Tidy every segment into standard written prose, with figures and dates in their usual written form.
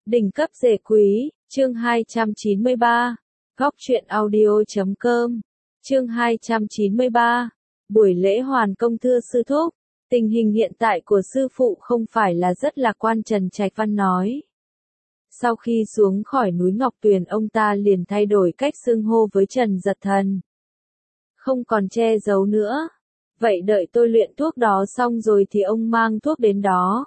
Đỉnh cấp rể quý, chương 293. Góc truyện audio.com. Chương 293. Buổi lễ hoàn công thưa sư thúc. Tình hình hiện tại của sư phụ không phải là rất lạc quan, Trần Trạch Văn nói. Sau khi xuống khỏi núi Ngọc Tuyền, ông ta liền thay đổi cách xưng hô với Trần Dật Thần. Không còn che giấu nữa. Vậy đợi tôi luyện thuốc đó xong rồi thì ông mang thuốc đến đó.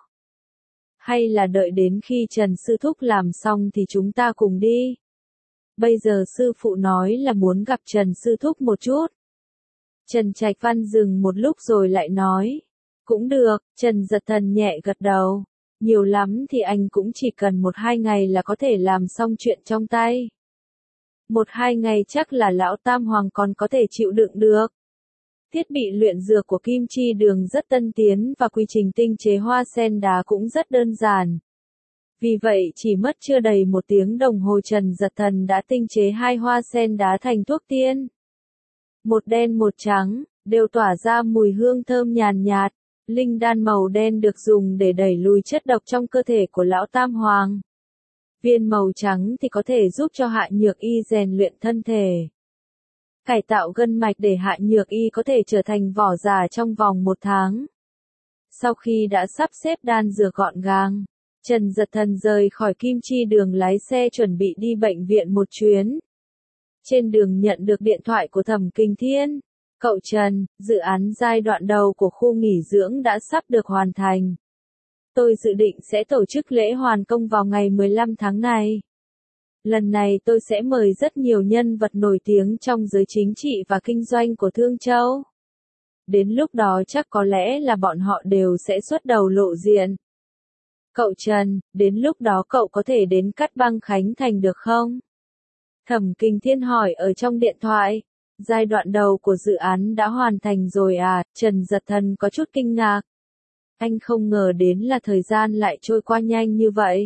Hay là đợi đến khi Trần sư thúc làm xong thì chúng ta cùng đi. Bây giờ sư phụ nói là muốn gặp Trần sư thúc một chút. Trần Trạch Văn dừng một lúc rồi lại nói. Cũng được, Trần Dật Thần nhẹ gật đầu. Nhiều lắm thì anh cũng chỉ cần 1-2 ngày là có thể làm xong chuyện trong tay. 1-2 ngày chắc là lão Tam Hoàng còn có thể chịu đựng được. Thiết bị luyện dược của Kim Chi Đường rất tân tiến và quy trình tinh chế hoa sen đá cũng rất đơn giản. Vì vậy chỉ mất chưa đầy 1 tiếng đồng hồ, Trần Dật Thần đã tinh chế 2 hoa sen đá thành thuốc tiên. Một đen một trắng, đều tỏa ra mùi hương thơm nhàn nhạt. Linh đan màu đen được dùng để đẩy lùi chất độc trong cơ thể của lão Tam Hoàng. Viên màu trắng thì có thể giúp cho Hạ Nhược Y rèn luyện thân thể. Cải tạo gân mạch để Hạ Nhược Y có thể trở thành võ giả trong vòng 1 tháng. Sau khi đã sắp xếp đan dược gọn gàng, Trần Dật Thần rời khỏi Kim Chi Đường lái xe chuẩn bị đi bệnh viện một chuyến. Trên đường nhận được điện thoại của Thẩm Kình Thiên. Cậu Trần, dự án giai đoạn đầu của khu nghỉ dưỡng đã sắp được hoàn thành. Tôi dự định sẽ tổ chức lễ hoàn công vào ngày 15 tháng này. Lần này tôi sẽ mời rất nhiều nhân vật nổi tiếng trong giới chính trị và kinh doanh của Thương Châu. Đến lúc đó chắc có lẽ là bọn họ đều sẽ xuất đầu lộ diện. Cậu Trần, đến lúc đó cậu có thể đến Cát Băng Khánh Thành được không? Thẩm Kình Thiên hỏi ở trong điện thoại. Giai đoạn đầu của dự án đã hoàn thành rồi à? Trần Dật Thần có chút kinh ngạc. Anh không ngờ đến là thời gian lại trôi qua nhanh như vậy.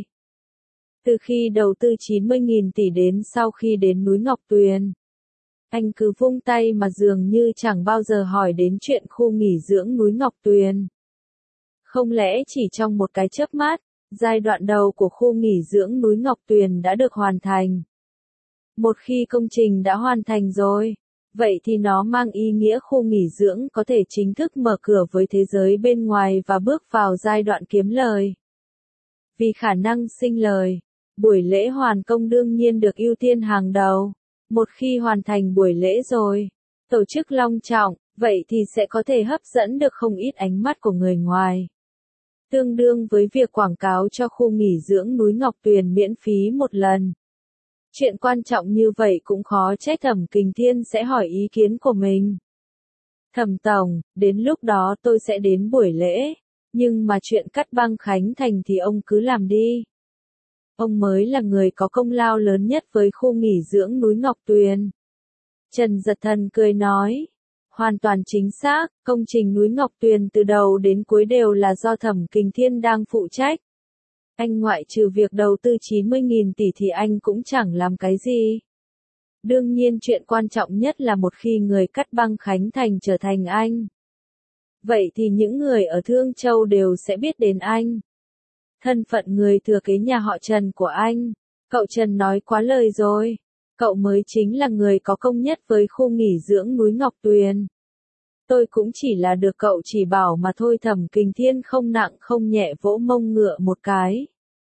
Từ khi đầu tư 90.000 tỷ đến sau khi đến núi Ngọc Tuyền, anh cứ vung tay mà dường như chẳng bao giờ hỏi đến chuyện khu nghỉ dưỡng núi Ngọc Tuyền. Không lẽ chỉ trong một cái chớp mắt, giai đoạn đầu của khu nghỉ dưỡng núi Ngọc Tuyền đã được hoàn thành? Một khi công trình đã hoàn thành rồi, vậy thì nó mang ý nghĩa khu nghỉ dưỡng có thể chính thức mở cửa với thế giới bên ngoài và bước vào giai đoạn kiếm lời. Vì khả năng sinh lời, buổi lễ hoàn công đương nhiên được ưu tiên hàng đầu. Một khi hoàn thành buổi lễ rồi, tổ chức long trọng, vậy thì sẽ có thể hấp dẫn được không ít ánh mắt của người ngoài. Tương đương với việc quảng cáo cho khu nghỉ dưỡng núi Ngọc Tuyền miễn phí một lần. Chuyện quan trọng như vậy cũng khó trách Thẩm Kình Thiên sẽ hỏi ý kiến của mình. Thẩm Tổng, đến lúc đó tôi sẽ đến buổi lễ, nhưng mà chuyện Cát Băng Khánh Thành thì ông cứ làm đi. Ông mới là người có công lao lớn nhất với khu nghỉ dưỡng núi Ngọc Tuyền. Trần Dật Thần cười nói. Hoàn toàn chính xác, công trình núi Ngọc Tuyền từ đầu đến cuối đều là do Thẩm Kình Thiên đang phụ trách. Anh ngoại trừ việc đầu tư 90.000 tỷ thì anh cũng chẳng làm cái gì. Đương nhiên chuyện quan trọng nhất là một khi người Cát Băng Khánh Thành trở thành anh. Vậy thì những người ở Thương Châu đều sẽ biết đến anh. Thân phận người thừa kế nhà họ Trần của anh. Cậu Trần nói quá lời rồi. Cậu mới chính là người có công nhất với khu nghỉ dưỡng núi Ngọc Tuyền. Tôi cũng chỉ là được cậu chỉ bảo mà thôi. Thẩm Kình Thiên không nặng không nhẹ vỗ mông ngựa một cái.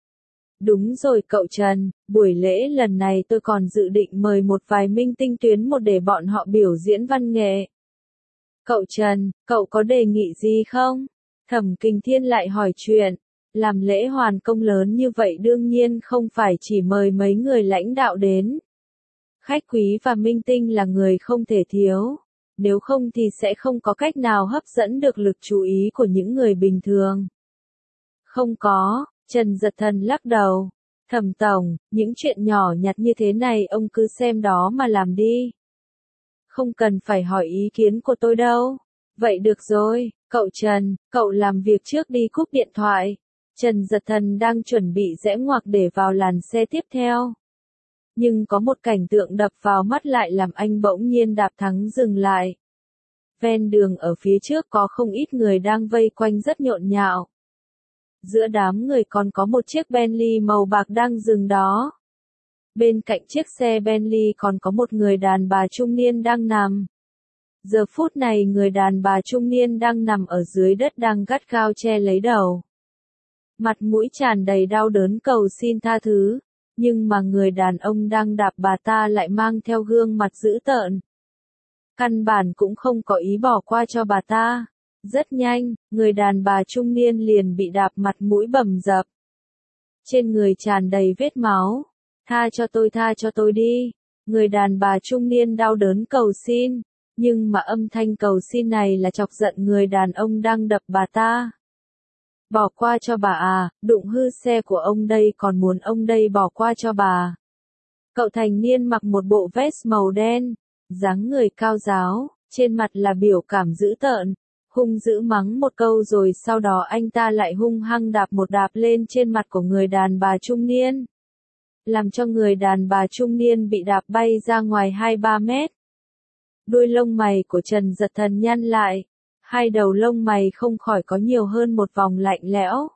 Đúng rồi cậu Trần, buổi lễ lần này tôi còn dự định mời một vài minh tinh tuyến một để bọn họ biểu diễn văn nghệ. Cậu Trần, cậu có đề nghị gì không? Thẩm Kình Thiên lại hỏi chuyện. Làm lễ hoàn công lớn như vậy đương nhiên không phải chỉ mời mấy người lãnh đạo đến. Khách quý và minh tinh là người không thể thiếu. Nếu không thì sẽ không có cách nào hấp dẫn được lực chú ý của những người bình thường. Không có, Trần Dật Thần lắc đầu. Thẩm Tổng, những chuyện nhỏ nhặt như thế này ông cứ xem đó mà làm đi. Không cần phải hỏi ý kiến của tôi đâu. Vậy được rồi, cậu Trần, cậu làm việc trước đi. Cúp điện thoại. Trần Dật Thần đang chuẩn bị rẽ ngoặc để vào làn xe tiếp theo. Nhưng có một cảnh tượng đập vào mắt lại làm anh bỗng nhiên đạp thắng dừng lại. Ven đường ở phía trước có không ít người đang vây quanh rất nhộn nhạo. Giữa đám người còn có một chiếc Bentley màu bạc đang dừng đó. Bên cạnh chiếc xe Bentley còn có một người đàn bà trung niên đang nằm. Giờ phút này người đàn bà trung niên đang nằm ở dưới đất đang gắt gao che lấy đầu. Mặt mũi tràn đầy đau đớn cầu xin tha thứ, nhưng mà người đàn ông đang đạp bà ta lại mang theo gương mặt dữ tợn. Căn bản cũng không có ý bỏ qua cho bà ta. Rất nhanh, người đàn bà trung niên liền bị đạp mặt mũi bầm dập. Trên người tràn đầy vết máu. Tha cho tôi đi. Người đàn bà trung niên đau đớn cầu xin, nhưng mà âm thanh cầu xin này là chọc giận người đàn ông đang đập bà ta. Bỏ qua cho bà à, đụng hư xe của ông đây còn muốn ông đây bỏ qua cho bà. Cậu thanh niên mặc một bộ vest màu đen, dáng người cao ráo, trên mặt là biểu cảm dữ tợn, hung dữ mắng một câu rồi sau đó anh ta lại hung hăng đạp một đạp lên trên mặt của người đàn bà trung niên. Làm cho người đàn bà trung niên bị đạp bay ra ngoài 2-3 mét. Đuôi lông mày của Trần Giật Thần nhăn lại, hai đầu lông mày không khỏi có nhiều hơn một vòng lạnh lẽo.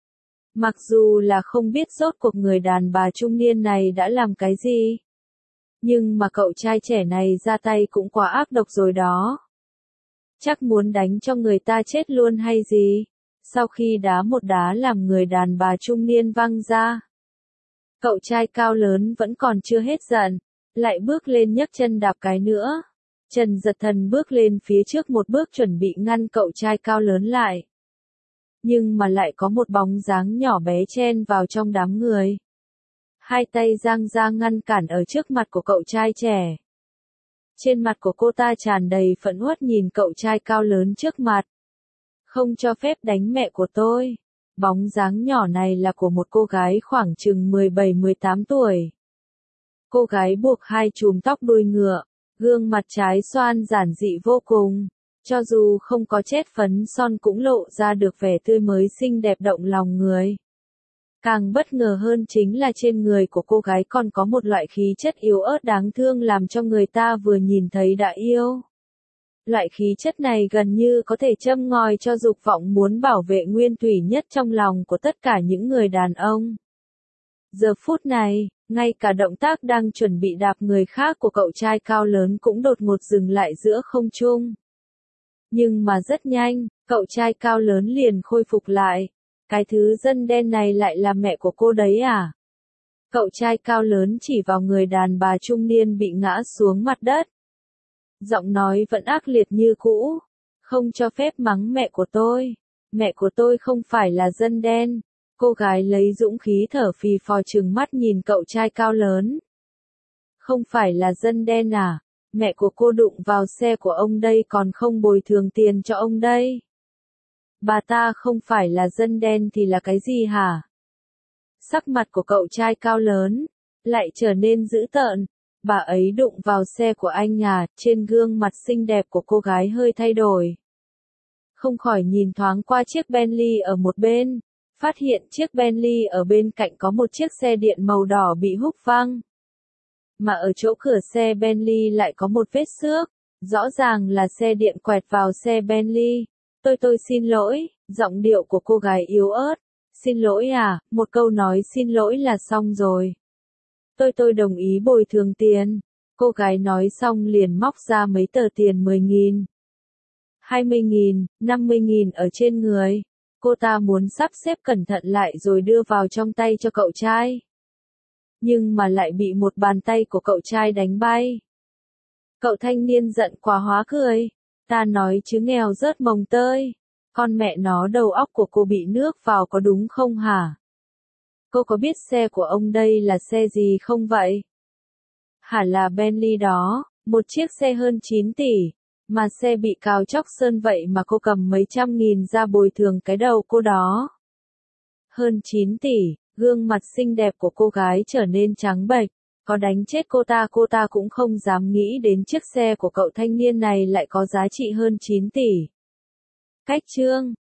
Mặc dù là không biết rốt cuộc người đàn bà trung niên này đã làm cái gì, nhưng mà cậu trai trẻ này ra tay cũng quá ác độc rồi đó. Chắc muốn đánh cho người ta chết luôn hay gì? Sau khi đá một đá làm người đàn bà trung niên văng ra. Cậu trai cao lớn vẫn còn chưa hết giận, lại bước lên nhấc chân đạp cái nữa. Trần Giật Thần bước lên phía trước một bước chuẩn bị ngăn cậu trai cao lớn lại. Nhưng mà lại có một bóng dáng nhỏ bé chen vào trong đám người. Hai tay giang ra ngăn cản ở trước mặt của cậu trai trẻ. Trên mặt của cô ta tràn đầy phẫn uất nhìn cậu trai cao lớn trước mặt. Không cho phép đánh mẹ của tôi. Bóng dáng nhỏ này là của một cô gái khoảng chừng 17-18 tuổi. Cô gái buộc hai chùm tóc đuôi ngựa, gương mặt trái xoan giản dị vô cùng. Cho dù không có chét phấn son cũng lộ ra được vẻ tươi mới xinh đẹp động lòng người. Càng bất ngờ hơn chính là trên người của cô gái còn có một loại khí chất yếu ớt đáng thương làm cho người ta vừa nhìn thấy đã yêu. Loại khí chất này gần như có thể châm ngòi cho dục vọng muốn bảo vệ nguyên thủy nhất trong lòng của tất cả những người đàn ông. Giờ phút này, ngay cả động tác đang chuẩn bị đạp người khác của cậu trai cao lớn cũng đột ngột dừng lại giữa không trung. Nhưng mà rất nhanh, cậu trai cao lớn liền khôi phục lại. Cái thứ dân đen này lại là mẹ của cô đấy à? Cậu trai cao lớn chỉ vào người đàn bà trung niên bị ngã xuống mặt đất. Giọng nói vẫn ác liệt như cũ. Không cho phép mắng mẹ của tôi. Mẹ của tôi không phải là dân đen. Cô gái lấy dũng khí thở phì phò trừng mắt nhìn cậu trai cao lớn. Không phải là dân đen à? Mẹ của cô đụng vào xe của ông đây còn không bồi thường tiền cho ông đây. Bà ta không phải là dân đen thì là cái gì hả? Sắc mặt của cậu trai cao lớn lại trở nên dữ tợn. Bà ấy đụng vào xe của anh à? Trên gương mặt xinh đẹp của cô gái hơi thay đổi. Không khỏi nhìn thoáng qua chiếc Bentley ở một bên, phát hiện chiếc Bentley ở bên cạnh có một chiếc xe điện màu đỏ bị húc văng. Mà ở chỗ cửa xe Bentley lại có một vết xước, rõ ràng là xe điện quẹt vào xe Bentley. Tôi xin lỗi, giọng điệu của cô gái yếu ớt. Xin lỗi à, một câu nói xin lỗi là xong rồi. Tôi đồng ý bồi thường tiền. Cô gái nói xong liền móc ra mấy tờ tiền 10.000, 20.000, 50.000 ở trên người. Cô ta muốn sắp xếp cẩn thận lại rồi đưa vào trong tay cho cậu trai. Nhưng mà lại bị một bàn tay của cậu trai đánh bay. Cậu thanh niên giận quá hóa cười. Ta nói chứ nghèo rớt mồng tơi. Con mẹ nó đầu óc của cô bị nước vào có đúng không hả? Cô có biết xe của ông đây là xe gì không vậy? Hẳn là Bentley đó, một chiếc xe hơn 9 tỷ. Mà xe bị cào chóc sơn vậy mà cô cầm mấy trăm nghìn ra bồi thường cái đầu cô đó. Hơn 9 tỷ, gương mặt xinh đẹp của cô gái trở nên trắng bệch. Có đánh chết cô ta cũng không dám nghĩ đến chiếc xe của cậu thanh niên này lại có giá trị hơn 9 tỷ. Cách chương